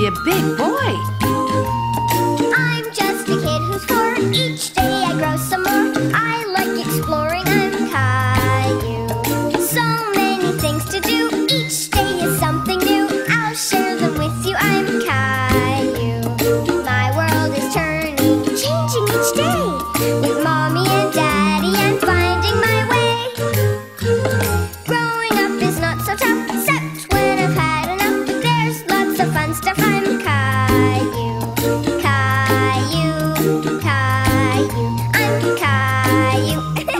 be a big boy. I'm just a kid who's 4. Each day I grow some more. I like exploring. I'm Caillou. So many things to do. Each day is something new. I'll share them with you. I'm Caillou. My world is turning, changing each day. With Mommy and Daddy, I'm finding my way. Growing up is not so tough, except when I've had enough. But there's lots of fun stuff. I'm Caillou. Caillou, Caillou, I'm Caillou.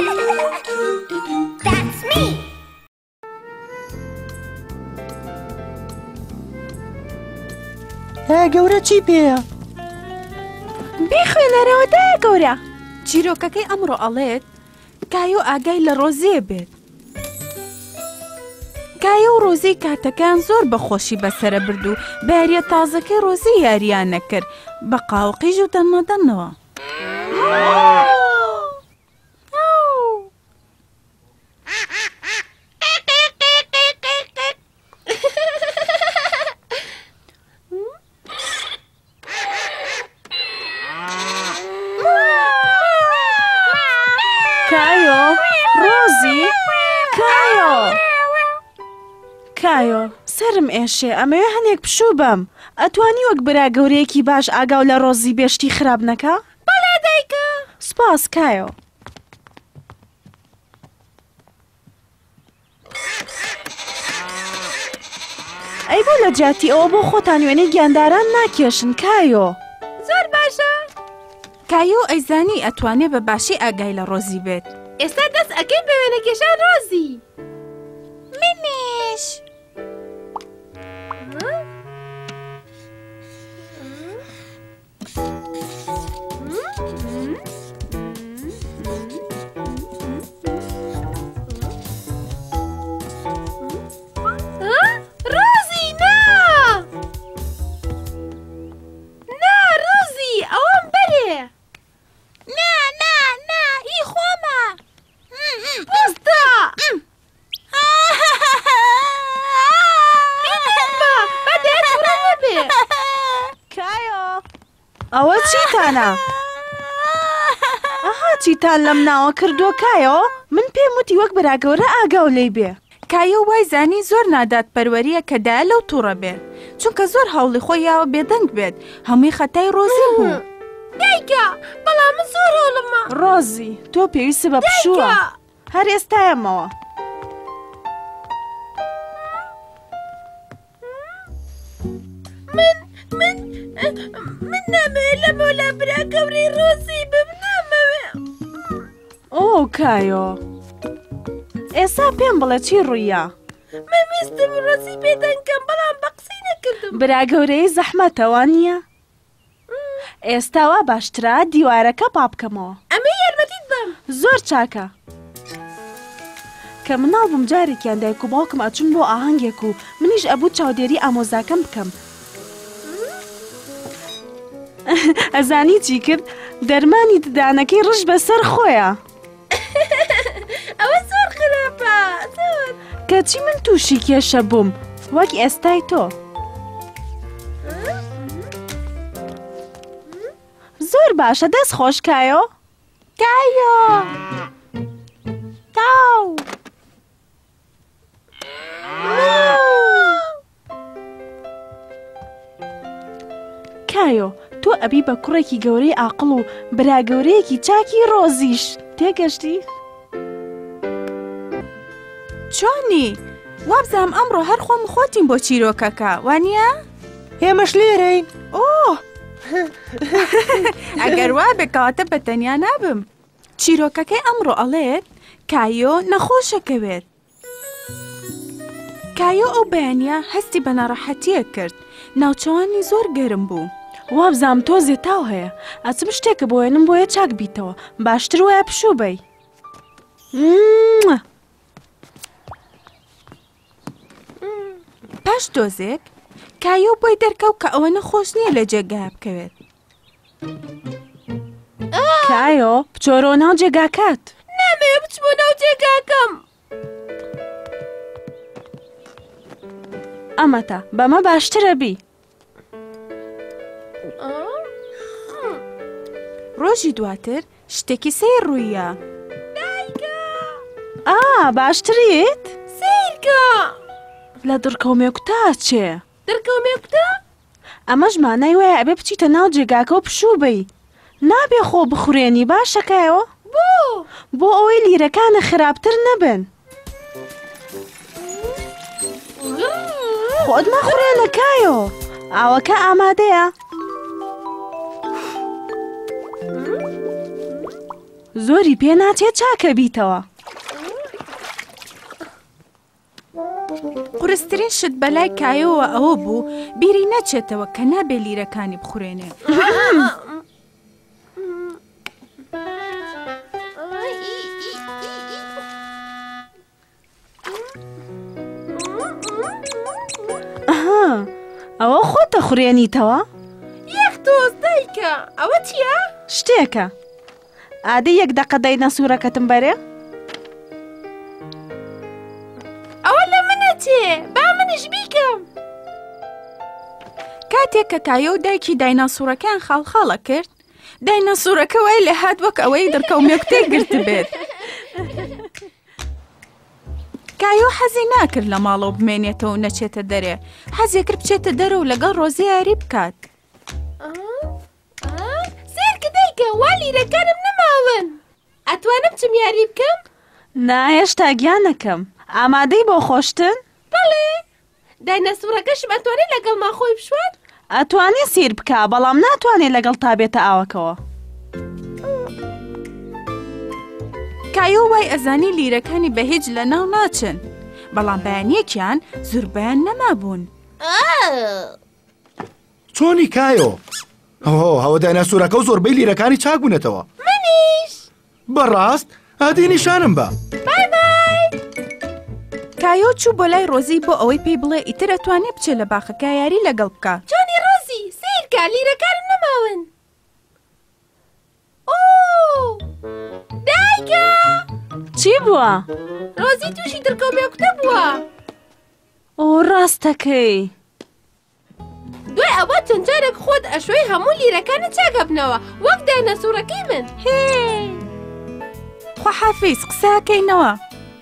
That's me. گەورە چی پێیە؟ بیخوێنەرەوە دایە گەورە. چیرۆکەکەی ئەمڕۆ ئەڵێت کایۆ ئاگای لە ڕۆزێ بێت. کایۆ و ڕۆزی کاتەکان زۆر بەخۆشی بەسرە برد و بە یاریە تازەکەی ڕۆزی یاریان نەکرد بە قاوقیژ و دەنەدەنەوە. کایۆ، ڕۆزی، کایۆ! کایۆ، سرم ئێشێ، ئەمەوێ هەنێک پشوو بم. ئەتوانی وەک برا گەورەیەکی باش ئاگاو لە ڕۆزی بێشتی خراپ نەکا؟ بەڵێ دایکە. سپاس کایۆ. ئەی بۆ لە جاتی ئەوە بۆ خۆتان وێنەی گیانداران ناکێشن کایۆ. زۆر باشە. کایۆ ئەیزانی ئەتوانێ بە باشی ئاگای لە ڕۆزی بێت. ئێستا دەست ئەکەی بە وێنەکێشان ڕۆزی. منیش. ڕۆزی نا! نا ڕۆزی ئەوەم بەرێ. نا نا نا هی خۆمە. پۆستە! بەدێت وڕە نەبێ. کایۆ! ئەوە چیتانە؟ ئەها چیتان لەم ناوە کردووە کایۆ؟ من پێم وتی وەک براگەورە ئاگاو لێی بێ. کایۆ وای زانی زۆر نادات پەروەریە کە دایە لەو تووڕە بێت چونکە زۆر هەوڵی خۆی یاوە بێدەنگ بێت هەمووی خەتای ڕۆزی بوو. دایکە بەڵام من زۆر هەوڵمە. ڕۆزی تۆ پێویستە بە پشووە. هەر ئێستایەمەوە. من نامەوێت لەمەوە لە برا گەورەی ڕۆزی بم نامەوێ. ئۆ کایۆ ئێستا پێم بڵێ چی ڕوویە؟ من ویستم ڕۆزی بێدەنگەم بەڵام بە قسەی نەکردم. برا گەورەی زەحمەتەوە نییە؟ ئێستاوا باشترا دیوارەکە پاپکەمەوە. ئەمە یارمەتیت بم. زۆر چاکە. کە مناڵ بووم جارێکیان دایک و باوکم ئەچون بۆ ئاهەنگێک و منیش ئەبوو چاودێری ئامۆزاکەم بکەم. ئەزانی چی کرد؟ دەرمانی ددانەکەی ڕژ بەسەر خۆیە. ئەوە زۆر خراپە. کەچی من تووشی کێشە بووم وەک ئێستای تۆ. زۆر باشە دەست خۆش کایۆ. کایۆ! تاو! کایۆ تۆ ئەبی بە کوڕێکی گەورەی عاقڵ و برا گەورەیەکی چاکی ڕۆزیش تێگەشتی؟ چۆنی؟ وابزانم ئەمڕۆ هەر خۆم خۆتیم بۆ چیرۆکەکە وانییە؟ ئێمەش لێرەین. ئۆ! ئەگەر وا بێکەواتە بەتەنیا نابم. چیرۆکەکەی ئەمڕۆ ئەڵێت کایۆ نەخۆشەکەوێت. کایۆ ئەو بەیانیە هەستی بە ناڕەحەتیە کرد. ناوچەوانی زۆر گەرم بوو. وابزانم تۆزێ تاو هەیە. ئەچم شتێکە بۆ وێنم بۆیە چاک بیتەوە. باشتر وایە پشوو بەی. پاش دۆزێک کایۆ بۆی دەرکەوت کە ئەوە نەخۆش نییە لە جێگای بکەوێت. کایۆ بچۆرۆ ناو جێگاکات. نامەوێ بچمە ناو جێگاکەم. ئەمەتە بەمە باشترە بی. ڕۆژی دواتر شتێکی سیر ڕوویە. باشتریت؟ سیرکە لە دڕکەومێکوتا چێ؟ دەرکەومێکتە؟ ئەمەش مانای وایە ئەبێ بچیتە ناو جێگاکە و پشوو نابێ خۆ بخورێنی باشەکایەوە؟ بۆ ئەوەی لیرەکانە خراپتر نەبن. خۆت مەخورێنەکایەوە، ئاوەکە ئامادەیە. زۆری پێ ناچێت چاکە بیتەوە. قورسترین شت بەلای کایەوە ئەوە بوو بیری نەچێتەوە کە نابێ لیرەکانی بخورێنێ. ئەوە خۆتە خوڕێنیتەوە؟ یەک تۆز دایکە ئەوە چییە؟ شتێکە. ئادەی یەک دەقە دەینە سوورەکەتم بەرێ؟ ئەوە لە منە چێ؟ با منیش بیکەم. کاتێک کە کایە و دایکی دایناسوورەکان خاڵخاڵە کرد، دایناسوورەکە وای لە هات وەک ئەوەی دەرکەومێکتەی گرت بێت. کایۆ حەزی ناکرد لە ماڵەوە بمێنێتەوە و نەچێتە دەرێ، حەزی کرد بچێتە دەرە و لەگەڵ ڕۆزی یاری بکات. سیرکە دایکە وا لیرەکانم نەماون. ئەتوانم چم یاری بکەم؟ نا هێشتا گیانەکەم. ئامادەی بۆ خۆشتن؟ بەڵێ. دایناسوورەکەشم ئەتوانێت لەگەڵ ماخۆی بشوات؟ ئەتوانێ سیر بکە، بەڵام ناتوانێت لەگەڵ تا بێتە ئاوەکەوە. کایۆ وای ئەزانی لیرەکانی بە هیچ لە ناو ناچن، بەڵام بەیانیەکیان زوربیان نەمابوون. چۆنی کایۆ؟ هەوە دایناسوورەکە و زۆربەی لیرەکانی چاک بوونەتەوە. منیش! بەڕاست؟ ئادی نیشانم بە. بای بای! کایۆ چوو بۆ لای ڕۆزی بۆ ئەوەی پێی بڵێ ئیتر ئەتوانێت بچێت لە باخەکە یاری لەگەڵ بکە. جۆنی ڕۆزی سیرکە لیرەکانم نەماون. دایکە! چی بووە؟ ڕۆزی تووشی دڕکەومێکتە بووە. ڕاستەکەی. دوای ئەوە چەند جارێک خۆت ئەشۆی هەموو لیرەکانت چاکە بنەوە وەک دایناسوورەکەی من. هێ! خواحافیز قساکەینەوە.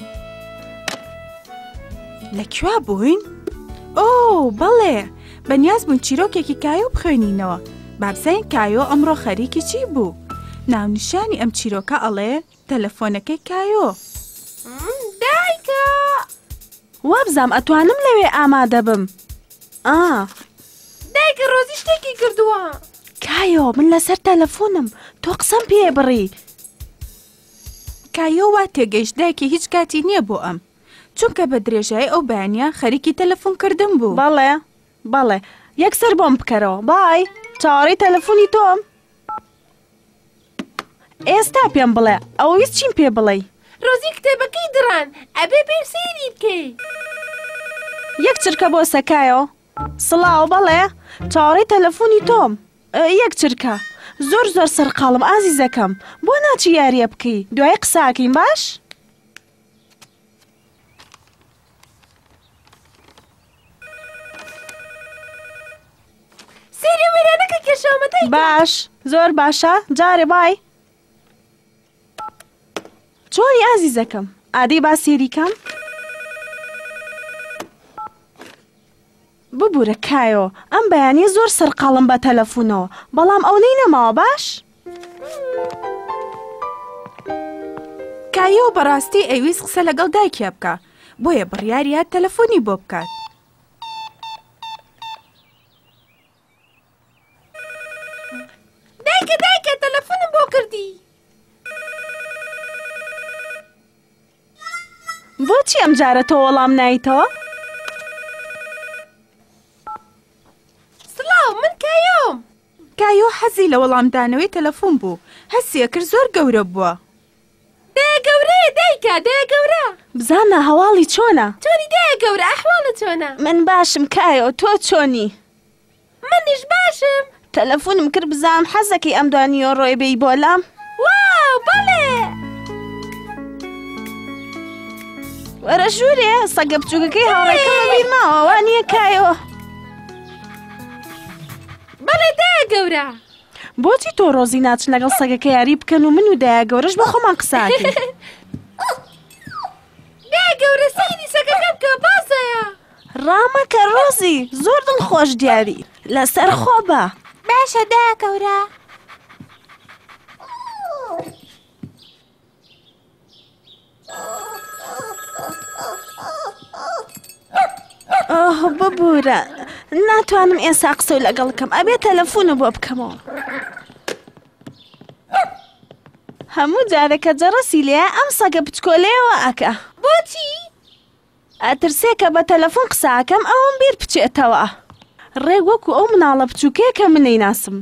لەکوێ بووین؟ بەڵێ، بەنیاز بوون چیرۆکێکی کایۆ بخوێنینەوە. بابزین کایۆ ئەمڕۆ خەریکی چی بوو؟ ناونیشانی ئەم چیرۆکە ئەڵێ تەلەفۆنەکەی کایۆ. دایکە! وابزام ئەتوانم لەوێ ئامادە بم. دایکە ڕۆزی شتێکی کردووە. کایۆ من لەسەر تەلەفۆنم، تۆ قسەم پێ بڕی. کایۆ وا تێگەیشت دایکی هیچ کاتی نییە بۆ ئەم، چونکە بە درێژایی ئەو بەیانیە خەریکی تەلەفۆنکردن بوو. بەڵێ یەکسەر بۆم بکەرەوە. بای، چاوەڕێی تەلەفۆنی تۆم. ئێستا پێم بڵێ ئەوە ویست چیم پێ بڵێ؟ ڕۆزی کتێبەکەی دڕان ئەبێ پێم سەیری بکەی. یەک چرکە بۆ سەکایەوە. سڵاو بەڵێ، چاوەڕێی تەلەفۆنی تۆم. یەک چرکە. زۆر سەرقاڵم ئازیزەکەم، بۆ ناچی یاریە بکەی؟ دوای قساکەین باش؟ سێری وێرانەکە کێشامەتەی باش، زۆر باشە، جارێ بای. چۆنی ئازیزەکەم؟ ئادەی با سێریکەم؟ ببوورە کایۆ، ئەم بەیانیە زۆر سەرقاڵم بە تەلەفۆنەوە، بەڵام ئەو نەماوە باش؟ کایۆ بەڕاستی ئەویست قسە لەگەڵ دایکیا بکە، بۆیە بڕیاریە تەلەفۆنی بۆ بکات. دایکە تەلەفۆنم بۆ کردی. بۆچی ئەم جارە تۆ وەڵام نایتەوە؟ سڵاو، من کایۆم. کایۆ حەزی لە وەڵامدانەوەی تەلەفۆن بوو، هەستیە کرد زۆر گەورە بووە. دایگەورەیە دایکە، دایگەورە. بزانە هەواڵی چۆنە؟ چۆنی دایگەورە، ئەحواڵت چۆنە؟ من باشم کایۆ، تۆ چۆنی؟ منیش باشم. تەلەفۆنم کرد بزانم حەزەکەی ئەم دوانیۆ ڕۆی بێی بۆلام؟ واو، بەڵێ. وەرە ژوورێ، سەگە بچووکەکەی هاوڕێکەمە بیرماوە، وانییە کایۆ؟ بەڵێ دایگەورە. بۆچی تۆ ڕۆزی ناچن لەگەڵ سەگەکە یاری بکەن و من و دایە گەورەش بە خۆمان قساکەین؟ دایە گەورە سەیری سەگەکەم کە بازەیە. ڕامەکە ڕۆزی زۆر دڵخۆش دیاری لەسەر خۆ بە. باشە دایە گەورە. ببوورە ناتوانم ئێستا قسە و لەگەڵ بکەم ئەبێ تەلەفۆنە بۆ بکەمەوە. هەموو جارێکە جەڕەسی لێ ئەم سەگە بچکۆلەیەوە ئەکە. بۆچی؟ ئەترسێ کە بە تەلەفۆن قساکەم ئەوم بیر بچێتەوە. ڕێک وەکو ئەو مناڵە بچووکەیە کە من نەیناسم.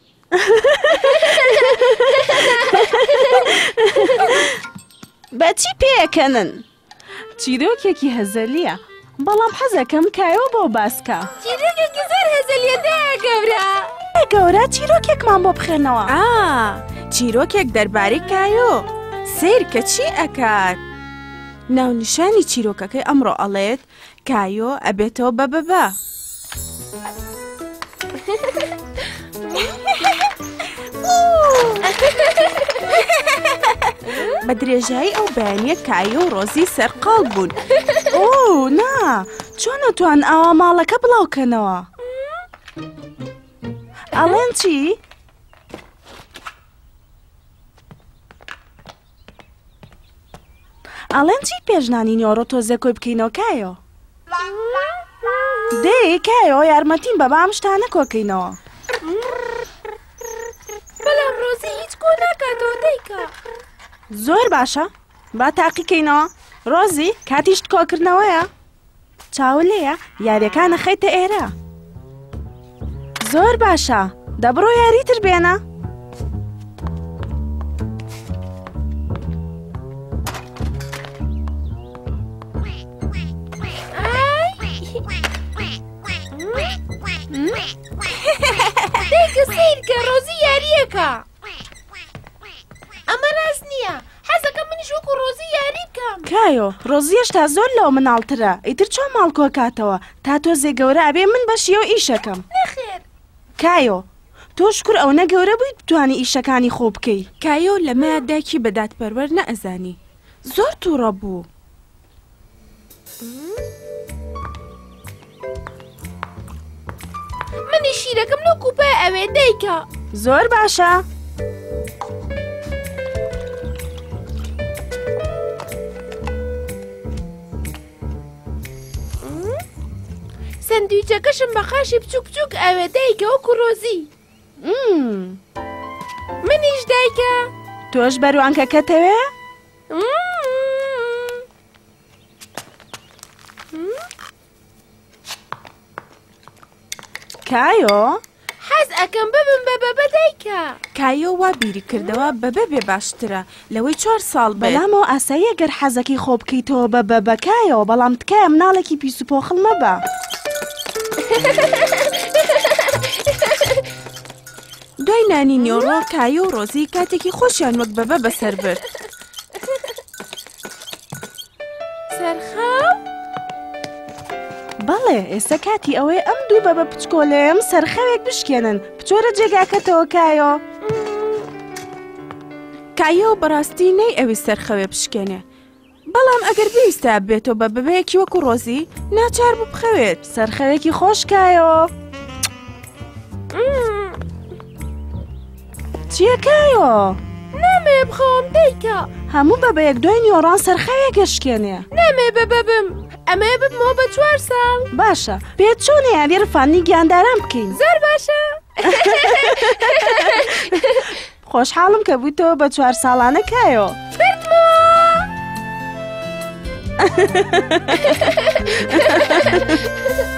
بەچی پێیەکەنن؟ چیرۆکێکی هەزەلیە بەڵام حەزەکەم کایەوە بۆ باسکە. چیرۆکێکی زۆر هەزەلیە دایە گەورە. گەورە چیرۆکێکمان بۆ بخێنەوە. چیرۆکێک دەربارەی کایۆ سیر کە چی ئەکات؟ ناونیشانی چیرۆکەکەی ئەمڕۆ ئەڵێت کایۆ ئەبێتەوە بە بەبە. بە درێژایی ئەو بەیانیە کایۆ و ڕۆزی سەرقاڵ بوون. نا چۆن نەتوان ئاوا ماڵەکە بڵاوکەنەوە؟ ئەڵێن چی؟ ئەڵێن چی پێژنانی نیۆڕۆ تۆزە کۆی بکەینەوە کایۆ؟ دێ کایۆ یارمەتیم بە بام شتانە کۆکەینەوە. بەڵام ڕۆزی هیچ کۆ ناکاتەوە دایکە. زۆر باشە با تاقیکەینەوە. ڕۆزی کاتیشت کۆکردنەوەیە چاو لێیە یاریەکانە خەیتە ئێرە. زۆر باشە دەبڕۆ یاریتر بێنە. دایکە سیرکە ڕۆزی یاریەکە. ئەمە ڕاست نییە. حەزەکەم منیش وەکو ڕۆزی یاری بکەم. کایۆ ڕۆزی هێشتا زۆر لەو مناڵترە ئیتر چۆن ماڵ کۆکاتەوە تا تۆزێ گەورە ئەبێ من بەشیەوە ئیشەکەم. نەخێر کایۆ تۆ شکر ئەو نەگەورە بوویت بتوانی ئیشەکانی خۆ بکەی. کایۆ لەمەیە دایکی بەدادپەروەر نەئەزانی زۆر تووڕە بوو. منی شیرەکەم لەو کوپای ئەوێ دایکە. زۆر باشە. سندویچەکەشم بە خاشی بچووک بچووک ئەوێ دایکە وەکو ڕۆزی. منیش دایکە. تۆش بەروانکەکەتەوێ؟ کایۆ حەز ئەکەم ببم بە بەبە دایکە. کایۆ وا بیری کردەوە بەبە بێ باشترە لەوەی 4 ساڵ بێت. بەڵامەوە ئاساییە گەر حەزەکەی خۆ بکەیتەوە بە بەبەکایەوە بەڵام تکایە مناڵێکی پیس و پۆخڵ مەبە. دوای نانی نیۆڕۆ کایۆ و ڕۆزی کاتێکی خۆشیان وەک بەبە بەسەر برد. سەرخاو؟ بەڵێ ئێستا کاتی ئەوەی ئەم دوو بەبە پچکۆلەیەم سەرخەوێک بشکێنن بچۆرە جێگاکەتەوە کایۆ. کایۆ بەڕاستی نەی ئەوی سەرخەوێ بشکێنێ بەڵام ئەگەر پێویستە بێتەوە بە بەبەیەکی وەکو ڕۆزی ناچار بوو بخەوێت. سەرخەوێکی خۆش کایۆ. چییە کایۆ؟ نامێ بخەوم دایکە. هەموو بەبەیەک دوای نیۆڕان سەرخەوێکە شکێنێ. نامێ بەبەبم ئەمەیە ببمەوە بە 4 ساڵ. باشە پێت چۆنە یاری ڕفانی گیانداران بکەین؟ زۆر باشە. خۆشحاڵم کە بوویتەوە بە 4 ساڵانە کایۆ. فردمەوە.